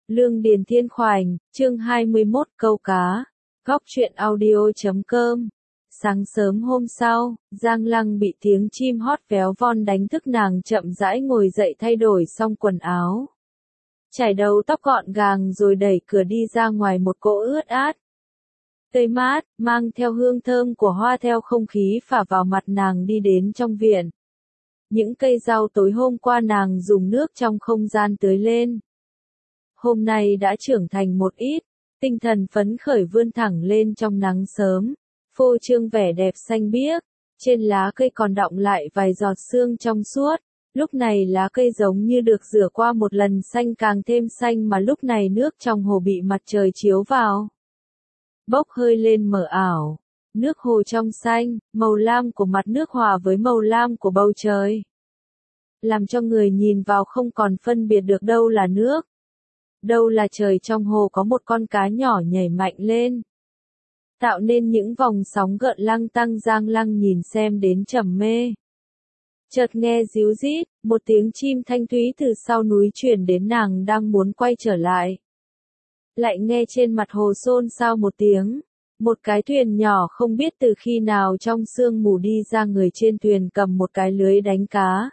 Lương Điền Thiên Khoảnh, chương 21 câu cá. Góc truyện audio.com. Sáng sớm hôm sau, Giang Lăng bị tiếng chim hót véo von đánh thức nàng chậm rãi ngồi dậy thay đổi xong quần áo. Chải đầu tóc gọn gàng rồi đẩy cửa đi ra ngoài một cỗ ướt át. Tươi mát, mang theo hương thơm của hoa theo không khí phả vào mặt nàng đi đến trong viện. Những cây rau tối hôm qua nàng dùng nước trong không gian tưới lên. Hôm nay đã trưởng thành một ít, tinh thần phấn khởi vươn thẳng lên trong nắng sớm, phô trương vẻ đẹp xanh biếc, trên lá cây còn đọng lại vài giọt sương trong suốt, lúc này lá cây giống như được rửa qua một lần xanh càng thêm xanh mà lúc này nước trong hồ bị mặt trời chiếu vào. Bốc hơi lên mờ ảo, nước hồ trong xanh, màu lam của mặt nước hòa với màu lam của bầu trời. Làm cho người nhìn vào không còn phân biệt được đâu là nước. Đâu là trời. Trong hồ có một con cá nhỏ nhảy mạnh lên, tạo nên những vòng sóng gợn lăng tăng. Giang Lăng nhìn xem đến trầm mê. Chợt nghe ríu rít, một tiếng chim thanh thúy từ sau núi truyền đến, nàng đang muốn quay trở lại. Lại nghe trên mặt hồ xôn xao một tiếng, một cái thuyền nhỏ không biết từ khi nào trong sương mù đi ra, người trên thuyền cầm một cái lưới đánh cá.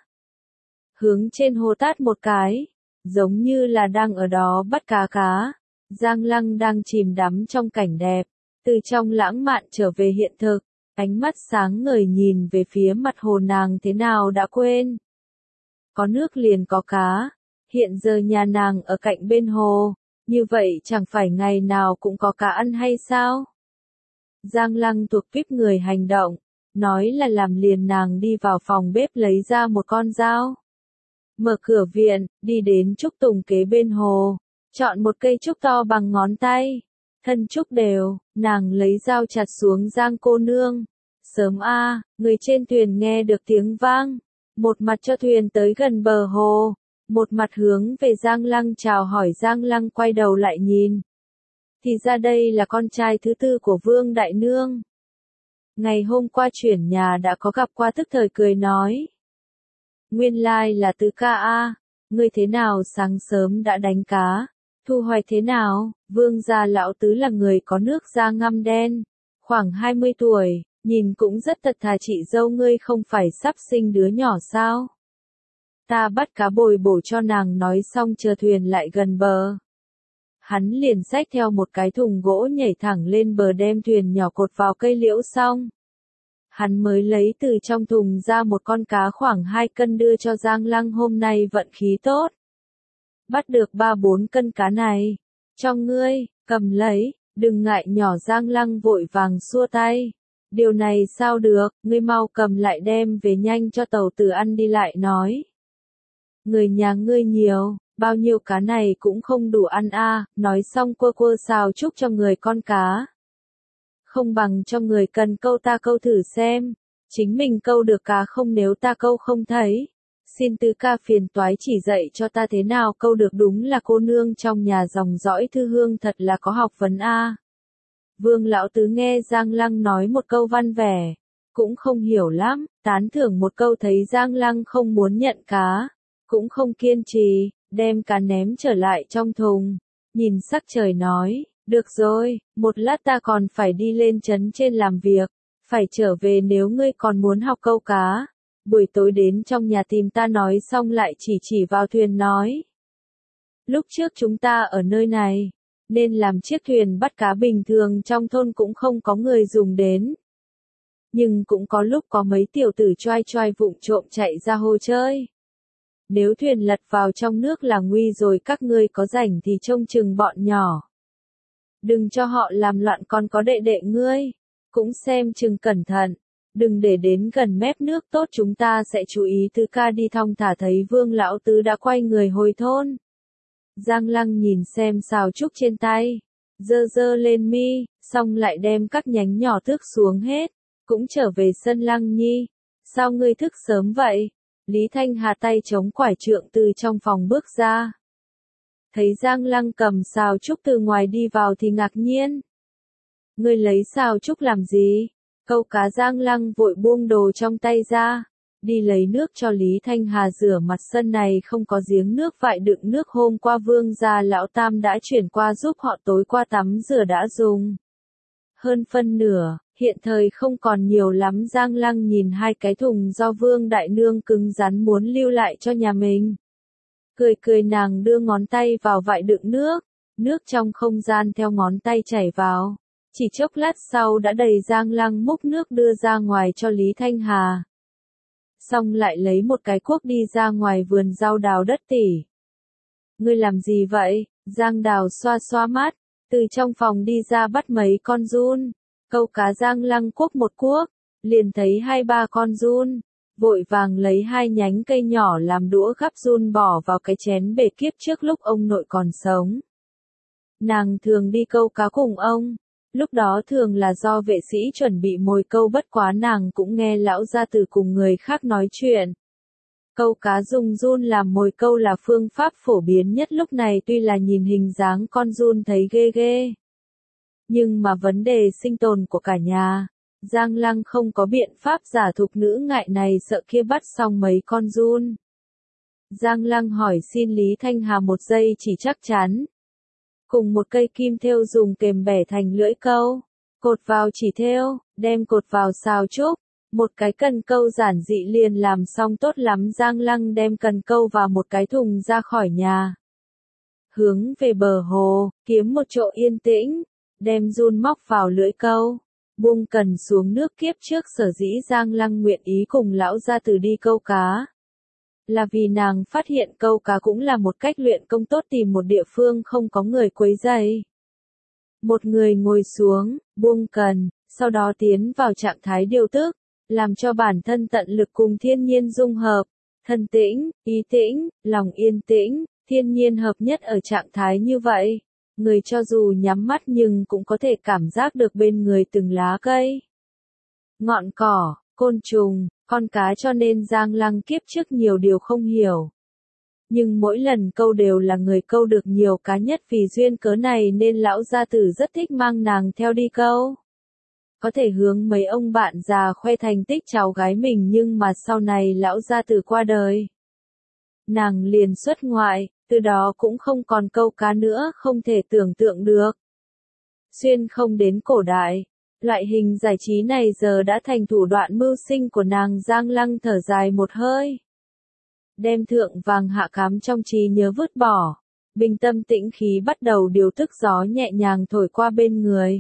Hướng trên hồ tát một cái, giống như là đang ở đó bắt cá. Giang Lăng đang chìm đắm trong cảnh đẹp, từ trong lãng mạn trở về hiện thực, ánh mắt sáng ngời nhìn về phía mặt hồ, nàng thế nào đã quên. Có nước liền có cá, hiện giờ nhà nàng ở cạnh bên hồ, như vậy chẳng phải ngày nào cũng có cá ăn hay sao? Giang Lăng thuộc kíp người hành động, nói là làm liền. Nàng đi vào phòng bếp lấy ra một con dao. Mở cửa viện, đi đến trúc tùng kế bên hồ, chọn một cây trúc to bằng ngón tay, thân trúc đều, nàng lấy dao chặt xuống. Giang cô nương, sớm a, người trên thuyền nghe được tiếng vang, một mặt cho thuyền tới gần bờ hồ, một mặt hướng về Giang Lăng chào hỏi. Giang Lăng quay đầu lại nhìn, thì ra đây là con trai thứ tư của Vương Đại Nương. Ngày hôm qua chuyển nhà đã có gặp qua, tức thời cười nói. Nguyên lai là Tứ ca a, ngươi thế nào sáng sớm đã đánh cá, thu hoạch thế nào? Vương gia lão Tứ là người có nước da ngăm đen, khoảng 20 tuổi, nhìn cũng rất thật thà. Chị dâu ngươi không phải sắp sinh đứa nhỏ sao? Ta bắt cá bồi bổ cho nàng. Nói xong chờ thuyền lại gần bờ, hắn liền xách theo một cái thùng gỗ nhảy thẳng lên bờ, đem thuyền nhỏ cột vào cây liễu. Xong hắn mới lấy từ trong thùng ra một con cá khoảng 2 cân đưa cho Giang Lăng. Hôm nay vận khí tốt, bắt được 3-4 cân cá này, cho ngươi, cầm lấy, đừng ngại nhỏ. Giang Lăng vội vàng xua tay, điều này sao được, ngươi mau cầm lại đem về nhanh cho tàu tử ăn đi. Lại nói, người nhà ngươi nhiều, bao nhiêu cá này cũng không đủ ăn a. Nói xong quơ xào chúc cho người con cá. Không bằng cho người cần câu ta câu thử xem, chính mình câu được cá không, nếu ta câu không thấy, xin Tứ ca phiền toái chỉ dạy cho ta thế nào câu được. Đúng là cô nương trong nhà dòng dõi thư hương, thật là có học vấn a. Vương lão Tứ nghe Giang Lăng nói một câu văn vẻ, cũng không hiểu lắm, tán thưởng một câu. Thấy Giang Lăng không muốn nhận cá, cũng không kiên trì, đem cá ném trở lại trong thùng, nhìn sắc trời nói. Được rồi, một lát ta còn phải đi lên trấn trên làm việc, phải trở về. Nếu ngươi còn muốn học câu cá, buổi tối đến trong nhà tìm ta. Nói xong lại chỉ vào thuyền nói. Lúc trước chúng ta ở nơi này, nên làm chiếc thuyền bắt cá bình thường trong thôn cũng không có người dùng đến. Nhưng cũng có lúc có mấy tiểu tử choai vụng trộm chạy ra hồ chơi. Nếu thuyền lật vào trong nước là nguy rồi, các ngươi có rảnh thì trông chừng bọn nhỏ. Đừng cho họ làm loạn, còn có đệ đệ ngươi, cũng xem chừng cẩn thận, đừng để đến gần mép nước. Tốt, chúng ta sẽ chú ý. Tứ ca đi thong thả. Thấy Vương lão Tứ đã quay người hồi thôn, Giang Lăng nhìn xem xào trúc trên tay, giơ lên mi, xong lại đem các nhánh nhỏ tước xuống hết, cũng trở về sân. Lăng nhi, sao ngươi thức sớm vậy? Lý Thanh Hà tay chống quải trượng từ trong phòng bước ra. Thấy Giang Lăng cầm xào trúc từ ngoài đi vào thì ngạc nhiên. Ngươi lấy xào trúc làm gì? Câu cá. Giang Lăng vội buông đồ trong tay ra, đi lấy nước cho Lý Thanh Hà rửa mặt, sân này không có giếng nước vại đựng nước, hôm qua Vương gia lão tam đã chuyển qua giúp họ, tối qua tắm rửa đã dùng hơn phân nửa, hiện thời không còn nhiều lắm. Giang Lăng nhìn hai cái thùng do Vương đại nương cứng rắn muốn lưu lại cho nhà mình. Cười cười, nàng đưa ngón tay vào vại đựng nước, nước trong không gian theo ngón tay chảy vào. Chỉ chốc lát sau đã đầy. Giang Lăng múc nước đưa ra ngoài cho Lý Thanh Hà. Xong lại lấy một cái cuốc đi ra ngoài vườn rau đào đất. Tỷ, ngươi làm gì vậy? Giang Đào xoa xoa mắt, từ trong phòng đi ra bắt mấy con giun, câu cá. Giang Lăng cuốc một cuốc, liền thấy 2-3 con giun, vội vàng lấy 2 nhánh cây nhỏ làm đũa gắp giun bỏ vào cái chén bể. Kiếp trước lúc ông nội còn sống, nàng thường đi câu cá cùng ông. Lúc đó thường là do vệ sĩ chuẩn bị mồi câu, bất quá nàng cũng nghe lão gia tử cùng người khác nói chuyện. Câu cá dùng giun làm mồi câu là phương pháp phổ biến nhất lúc này, tuy là nhìn hình dáng con giun thấy ghê ghê. Nhưng mà vấn đề sinh tồn của cả nhà, Giang Lăng không có biện pháp giả thục nữ ngại này, sợ kia bắt xong mấy con giun. Giang Lăng hỏi xin Lý Thanh Hà một dây chỉ chắc chắn, cùng một cây kim thêu dùng kềm bẻ thành lưỡi câu, cột vào chỉ thêu, đem cột vào xào trúc, một cái cần câu giản dị liền làm xong. Tốt lắm. Giang Lăng đem cần câu vào một cái thùng ra khỏi nhà, hướng về bờ hồ, kiếm một chỗ yên tĩnh, đem giun móc vào lưỡi câu, buông cần xuống nước. Kiếp trước sở dĩ Giang Lăng nguyện ý cùng lão gia tử đi câu cá, là vì nàng phát hiện câu cá cũng là một cách luyện công tốt. Tìm một địa phương không có người quấy rầy, một người ngồi xuống, buông cần, sau đó tiến vào trạng thái điều tức, làm cho bản thân tận lực cùng thiên nhiên dung hợp, thân tĩnh, ý tĩnh, lòng yên tĩnh, thiên nhiên hợp nhất. Ở trạng thái như vậy, người cho dù nhắm mắt nhưng cũng có thể cảm giác được bên người từng lá cây, ngọn cỏ, côn trùng, con cá, cho nên Giang Lăng kiếp trước nhiều điều không hiểu. Nhưng mỗi lần câu đều là người câu được nhiều cá nhất, vì duyên cớ này nên lão gia tử rất thích mang nàng theo đi câu. Có thể hướng mấy ông bạn già khoe thành tích cháu gái mình, nhưng mà sau này lão gia tử qua đời, nàng liền xuất ngoại, từ đó cũng không còn câu cá nữa. Không thể tưởng tượng được, xuyên không đến cổ đại, loại hình giải trí này giờ đã thành thủ đoạn mưu sinh của nàng. Giang Lăng thở dài một hơi, đem thượng vàng hạ cám trong trí nhớ vứt bỏ, bình tâm tĩnh khí bắt đầu điều tức. Gió nhẹ nhàng thổi qua bên người,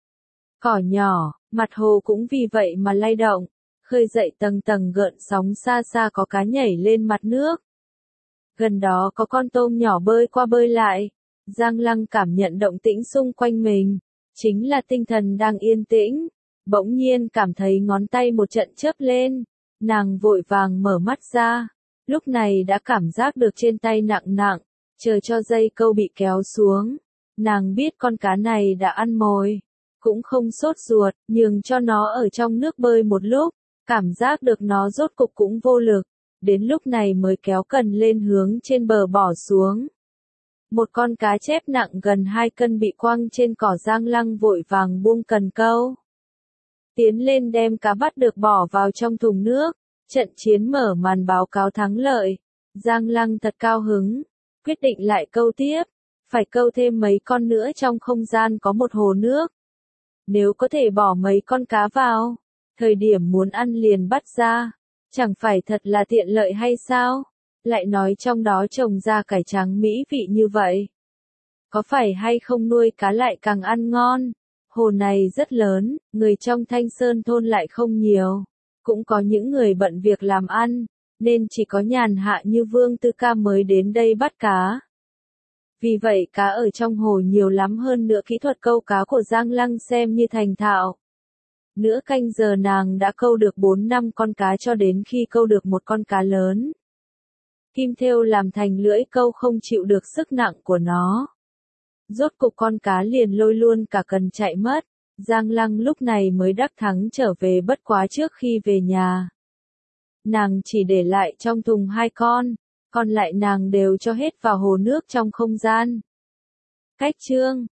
cỏ nhỏ, mặt hồ cũng vì vậy mà lay động, khơi dậy tầng tầng gợn sóng. Xa xa có cá nhảy lên mặt nước, gần đó có con tôm nhỏ bơi qua bơi lại. Giang Lăng cảm nhận động tĩnh xung quanh mình, chính là tinh thần đang yên tĩnh. Bỗng nhiên cảm thấy ngón tay một trận chớp lên, nàng vội vàng mở mắt ra, lúc này đã cảm giác được trên tay nặng nặng, chờ cho dây câu bị kéo xuống. Nàng biết con cá này đã ăn mồi, cũng không sốt ruột, nhường cho nó ở trong nước bơi một lúc, cảm giác được nó rốt cục cũng vô lực, đến lúc này mới kéo cần lên hướng trên bờ bỏ xuống. Một con cá chép nặng gần 2 cân bị quăng trên cỏ. Giang Lăng vội vàng buông cần câu, tiến lên đem cá bắt được bỏ vào trong thùng nước. Trận chiến mở màn báo cáo thắng lợi. Giang Lăng thật cao hứng, quyết định lại câu tiếp, phải câu thêm mấy con nữa. Trong không gian có một hồ nước, nếu có thể bỏ mấy con cá vào, thời điểm muốn ăn liền bắt ra, chẳng phải thật là tiện lợi hay sao? Lại nói trong đó trồng ra cải trắng mỹ vị như vậy, có phải hay không nuôi cá lại càng ăn ngon? Hồ này rất lớn, người trong Thanh Sơn thôn lại không nhiều, cũng có những người bận việc làm ăn, nên chỉ có nhàn hạ như Vương Tư Ca mới đến đây bắt cá. Vì vậy cá ở trong hồ nhiều lắm, hơn nữa kỹ thuật câu cá của Giang Lăng xem như thành thạo. Nửa canh giờ nàng đã câu được 4-5 con cá, cho đến khi câu được một con cá lớn. Kim thêu làm thành lưỡi câu không chịu được sức nặng của nó. Rốt cục con cá liền lôi luôn cả cần chạy mất. Giang Lăng lúc này mới đắc thắng trở về, bất quá trước khi về nhà, nàng chỉ để lại trong thùng 2 con, còn lại nàng đều cho hết vào hồ nước trong không gian. Cách chương